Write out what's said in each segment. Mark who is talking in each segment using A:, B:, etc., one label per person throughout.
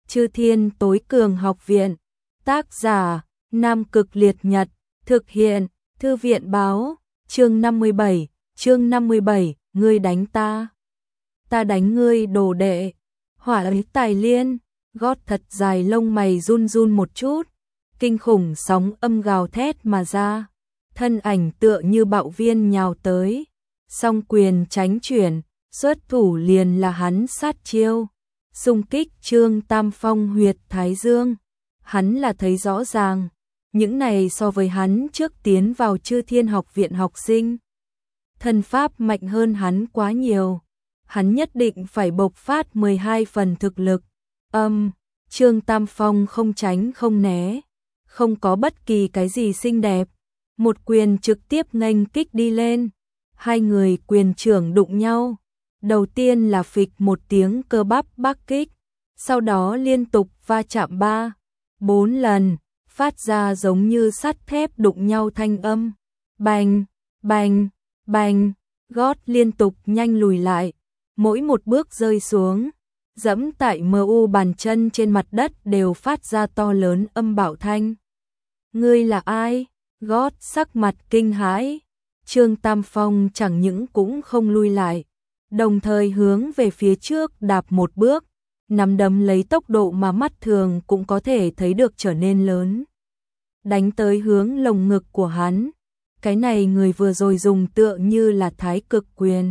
A: Chư Thiên Tối Cường Học Viện. Tác giả: Nam Cực Liệt Nhật. Thực hiện: Thư viện báo. Chương 57, ngươi đánh ta. Ta đánh ngươi đồ đệ. Hỏa ấy tài liên, gót thật dài lông mày run run một chút. Kinh khủng sóng âm gào thét mà ra. Thân ảnh tựa như bạo viên nhào tới. Song quyền tránh chuyển, xuất thủ liền là hắn sát chiêu. Xung kích Trương Tam Phong huyệt thái dương. Hắn là thấy rõ ràng. Những này so với hắn trước tiến vào Chư Thiên Học Viện học sinh. Thân pháp mạnh hơn hắn quá nhiều. Hắn nhất định phải bộc phát 12 phần thực lực. Trương Tam Phong không tránh không né. Không có bất kỳ cái gì xinh đẹp. Một quyền trực tiếp nghênh kích đi lên. Hai người quyền trưởng đụng nhau. Đầu tiên là phịch một tiếng cơ bắp bắc kích. Sau đó liên tục va chạm 3-4 lần. Phát ra giống như sắt thép đụng nhau thanh âm. Bành, bành, bành. Gót liên tục nhanh lùi lại. Mỗi một bước rơi xuống, dẫm tại MU bàn chân trên mặt đất đều phát ra to lớn âm bạo thanh. Ngươi là ai? Gót sắc mặt kinh hãi. Trương Tam Phong chẳng những cũng không lui lại, đồng thời hướng về phía trước đạp một bước, nắm đấm lấy tốc độ mà mắt thường cũng có thể thấy được trở nên lớn. Đánh tới hướng lồng ngực của hắn. Cái này người vừa rồi dùng tựa như là thái cực quyền.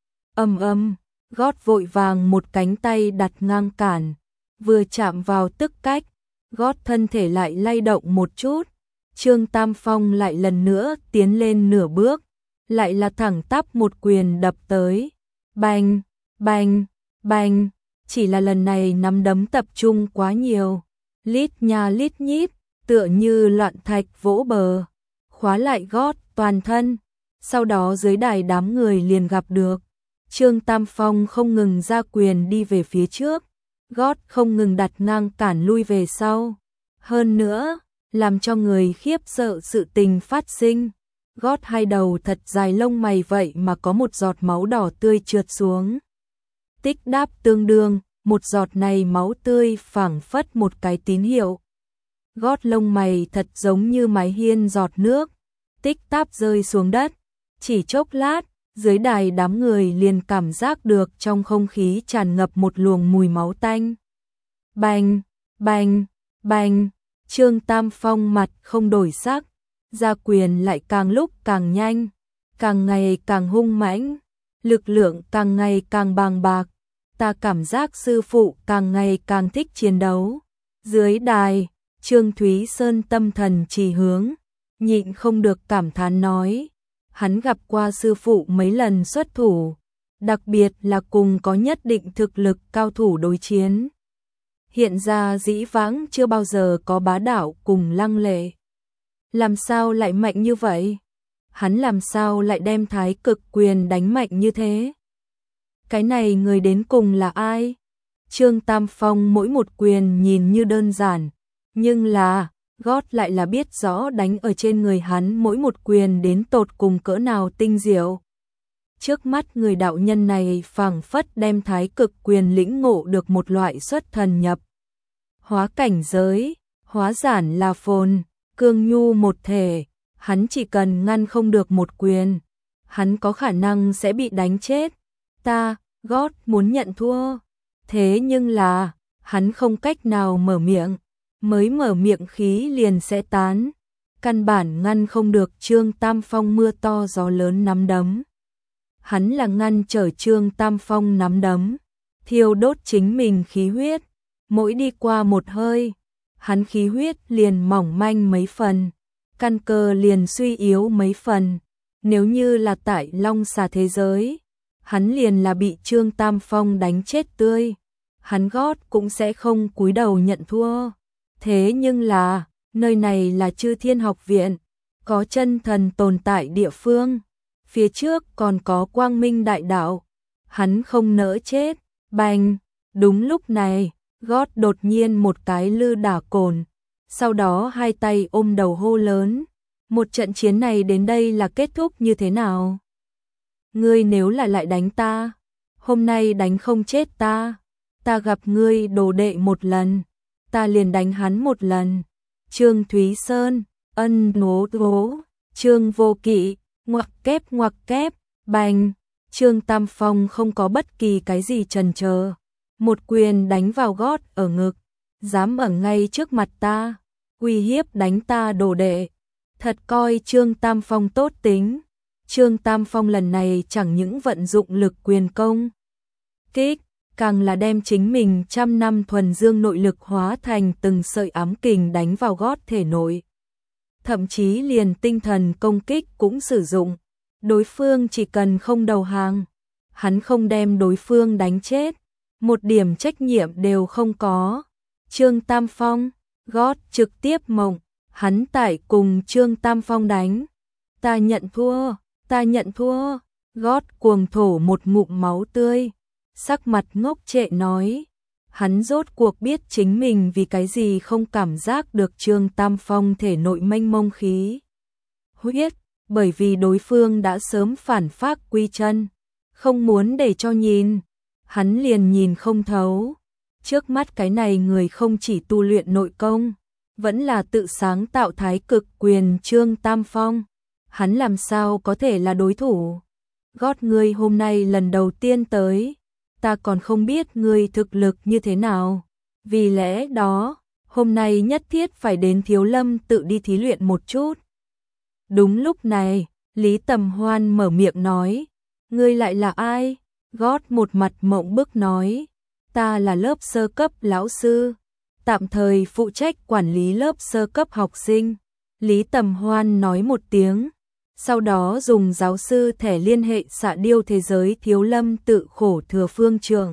A: Gót vội vàng một cánh tay đặt ngang cản, vừa chạm vào tức cách, gót thân thể lại lay động một chút. Trương Tam Phong lại lần nữa tiến lên nửa bước, lại là thẳng tắp một quyền đập tới. Bành, bành, bành, chỉ là lần này nắm đấm tập trung quá nhiều, lít nha lít nhít, tựa như loạn thạch vỗ bờ, khóa lại gót toàn thân. Sau đó dưới đài đám người liền gặp được. Trương Tam Phong không ngừng ra quyền đi về phía trước, gót không ngừng đặt ngang cản lui về sau. Hơn nữa, làm cho người khiếp sợ sự tình phát sinh. Gót hai đầu thật dài lông mày vậy mà có một giọt máu đỏ tươi trượt xuống. Tích đáp tương đương, một giọt này máu tươi phảng phất một cái tín hiệu. Gót lông mày thật giống như mái hiên giọt nước, tích táp rơi xuống đất. Chỉ chốc lát, dưới đài đám người liền cảm giác được trong không khí tràn ngập một luồng mùi máu tanh. Bành, bành, bành, Trương Tam Phong mặt không đổi sắc, ra quyền lại càng lúc càng nhanh, càng ngày càng hung mãnh, lực lượng càng ngày càng bàng bạc. Ta cảm giác sư phụ càng ngày càng thích chiến đấu. Dưới đài, Trương Thúy Sơn tâm thần trì hướng, nhịn không được cảm thán nói. Hắn gặp qua sư phụ mấy lần xuất thủ, đặc biệt là cùng có nhất định thực lực cao thủ đối chiến. Hiện ra dĩ vãng chưa bao giờ có bá đạo cùng lăng lệ. Làm sao lại mạnh như vậy? Hắn làm sao lại đem thái cực quyền đánh mạnh như thế? Cái này người đến cùng là ai? Trương Tam Phong mỗi một quyền nhìn như đơn giản, nhưng là gót lại là biết rõ đánh ở trên người hắn mỗi một quyền đến tột cùng cỡ nào tinh diệu. Trước mắt người đạo nhân này phảng phất đem thái cực quyền lĩnh ngộ được một loại xuất thần nhập hóa cảnh giới, hóa giản là phồn, cương nhu một thể. Hắn chỉ cần ngăn không được một quyền, hắn có khả năng sẽ bị đánh chết. Gót muốn nhận thua, thế nhưng là hắn không cách nào mở miệng. Mới mở miệng khí liền sẽ tán, căn bản ngăn không được Trương Tam Phong mưa to gió lớn nắm đấm. Hắn là ngăn trở Trương Tam Phong nắm đấm, thiêu đốt chính mình khí huyết. Mỗi đi qua một hơi, hắn khí huyết liền mỏng manh mấy phần, căn cơ liền suy yếu mấy phần. Nếu như là tại Long Xà thế giới, hắn liền là bị Trương Tam Phong đánh chết tươi, hắn gót cũng sẽ không cúi đầu nhận thua. Thế nhưng là, nơi này là Chư Thiên Học Viện, có chân thần tồn tại địa phương, phía trước còn có Quang Minh Đại Đạo, hắn không nỡ chết. Bành, đúng lúc này, gót đột nhiên một cái lư đả cồn, sau đó hai tay ôm đầu hô lớn. Một trận chiến này đến đây là kết thúc như thế nào? Ngươi nếu là lại đánh ta, hôm nay đánh không chết ta, ta gặp ngươi đồ đệ một lần, ta liền đánh hắn một lần. Trương Thúy Sơn, ân ngố ngố, Trương Vô Kỵ, ngoặc kép, bành. Trương Tam Phong không có bất kỳ cái gì chần chờ, một quyền đánh vào gót ở ngực, dám ở ngay trước mặt ta, uy hiếp đánh ta đồ đệ. Thật coi Trương Tam Phong tốt tính. Trương Tam Phong lần này chẳng những vận dụng lực quyền công kích, càng là đem chính mình trăm năm thuần dương nội lực hóa thành từng sợi ám kình đánh vào gót thể nội. Thậm chí liền tinh thần công kích cũng sử dụng. Đối phương chỉ cần không đầu hàng, hắn không đem đối phương đánh chết, một điểm trách nhiệm đều không có. Trương Tam Phong, gót trực tiếp mộng, hắn tại cùng Trương Tam Phong đánh. Ta nhận thua, gót cuồng thổ một ngụm máu tươi, sắc mặt ngốc trệ nói. Hắn rốt cuộc biết chính mình vì cái gì không cảm giác được Trương Tam Phong thể nội mênh mông khí huyết, bởi vì đối phương đã sớm phản phác quy chân, không muốn để cho nhìn, hắn liền nhìn không thấu. Trước mắt cái này người không chỉ tu luyện nội công, vẫn là tự sáng tạo thái cực quyền Trương Tam Phong, hắn làm sao có thể là đối thủ. Gót ngươi hôm nay lần đầu tiên tới, ta còn không biết ngươi thực lực như thế nào, vì lẽ đó, hôm nay nhất thiết phải đến Thiếu Lâm tự đi thí luyện một chút. Đúng lúc này, Lý Tầm Hoan mở miệng nói, ngươi lại là ai? Gót một mặt mộng bức nói, ta là lớp sơ cấp lão sư, tạm thời phụ trách quản lý lớp sơ cấp học sinh. Lý Tầm Hoan nói một tiếng, sau đó dùng giáo sư thẻ liên hệ xạ điêu thế giới Thiếu Lâm tự khổ thừa phương trường.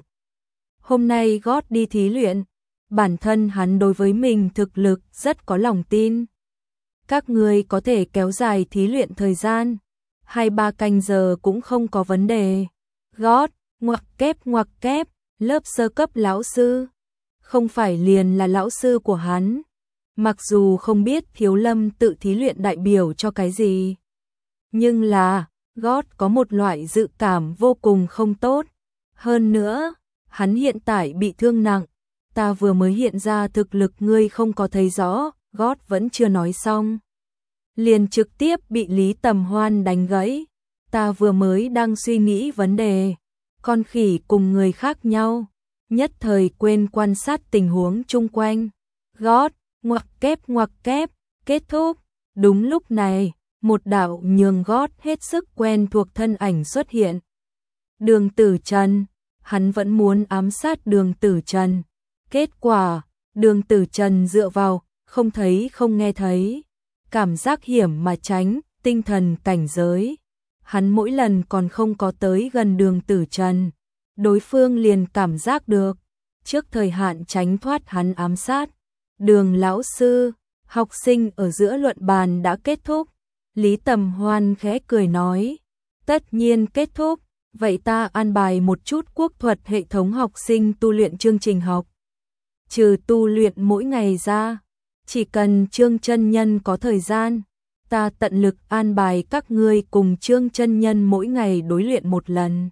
A: Hôm nay gót đi thí luyện, bản thân hắn đối với mình thực lực rất có lòng tin. Các ngươi có thể kéo dài thí luyện thời gian, 2-3 canh giờ cũng không có vấn đề. Gót, ngoặc kép, lớp sơ cấp lão sư, không phải liền là lão sư của hắn. Mặc dù không biết Thiếu Lâm tự thí luyện đại biểu cho cái gì, nhưng là, gót có một loại dự cảm vô cùng không tốt. Hơn nữa, hắn hiện tại bị thương nặng, ta vừa mới hiện ra thực lực ngươi không có thấy rõ, gót vẫn chưa nói xong. Liền trực tiếp bị Lý Tầm Hoan đánh gãy. Ta vừa mới đang suy nghĩ vấn đề, con khỉ cùng người khác nhau, nhất thời quên quan sát tình huống chung quanh. Gót, ngoặc kép, kết thúc. Đúng lúc này, một đạo nhường gót hết sức quen thuộc thân ảnh xuất hiện. Đường Tử Trần, hắn vẫn muốn ám sát Đường Tử Trần. Kết quả, Đường Tử Trần dựa vào, không thấy không nghe thấy. Cảm giác hiểm mà tránh, tinh thần cảnh giới. Hắn mỗi lần còn không có tới gần Đường Tử Trần, đối phương liền cảm giác được, trước thời hạn tránh thoát hắn ám sát. Đường lão sư, học sinh ở giữa luận bàn đã kết thúc. Lý Tầm Hoan khẽ cười nói, tất nhiên kết thúc, vậy ta an bài một chút quốc thuật hệ thống học sinh tu luyện chương trình học. Trừ tu luyện mỗi ngày ra, chỉ cần Trương chân nhân có thời gian, ta tận lực an bài các ngươi cùng Trương chân nhân mỗi ngày đối luyện một lần.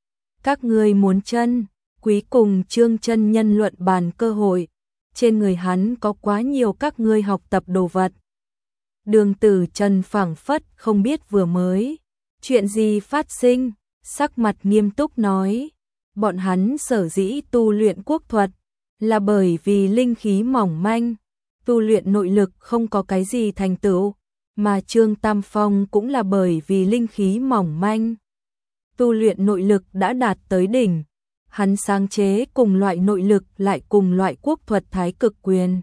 A: Các ngươi muốn chân quý cùng Trương chân nhân luận bàn cơ hội, trên người hắn có quá nhiều các ngươi học tập đồ vật. Đường Tử Trần phảng phất không biết vừa mới chuyện gì phát sinh, sắc mặt nghiêm túc nói, bọn hắn sở dĩ tu luyện quốc thuật là bởi vì linh khí mỏng manh, tu luyện nội lực không có cái gì thành tựu, mà Trương Tam Phong cũng là bởi vì linh khí mỏng manh, tu luyện nội lực đã đạt tới đỉnh. Hắn sáng chế cùng loại nội lực lại cùng loại quốc thuật thái cực quyền.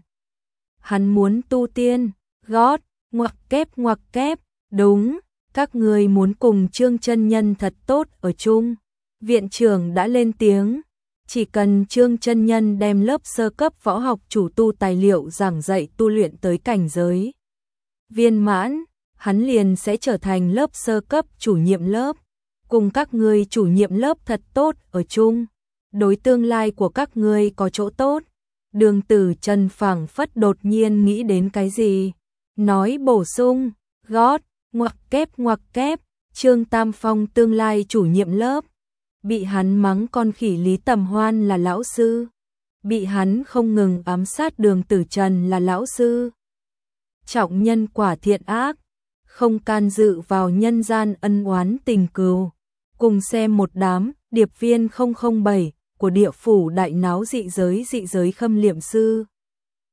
A: Hắn muốn tu tiên, gót, ngoặc kép, đúng, các người muốn cùng Trương chân nhân thật tốt ở chung. Viện trưởng đã lên tiếng, chỉ cần Trương chân nhân đem lớp sơ cấp võ học chủ tu tài liệu giảng dạy tu luyện tới cảnh giới viên mãn, hắn liền sẽ trở thành lớp sơ cấp chủ nhiệm lớp, cùng các người chủ nhiệm lớp thật tốt ở chung, đối tương lai của các ngươi có chỗ tốt. Đường Tử Trần phảng phất đột nhiên nghĩ đến cái gì, nói bổ sung, gót, ngoặc kép, Trương Tam Phong tương lai chủ nhiệm lớp, bị hắn mắng con khỉ Lý Tầm Hoan là lão sư, bị hắn không ngừng ám sát Đường Tử Trần là lão sư. Trọng nhân quả thiện ác, không can dự vào nhân gian ân oán tình cừu. Cùng xem một đám điệp viên 007 của địa phủ đại náo dị giới Khâm Liệm Sư.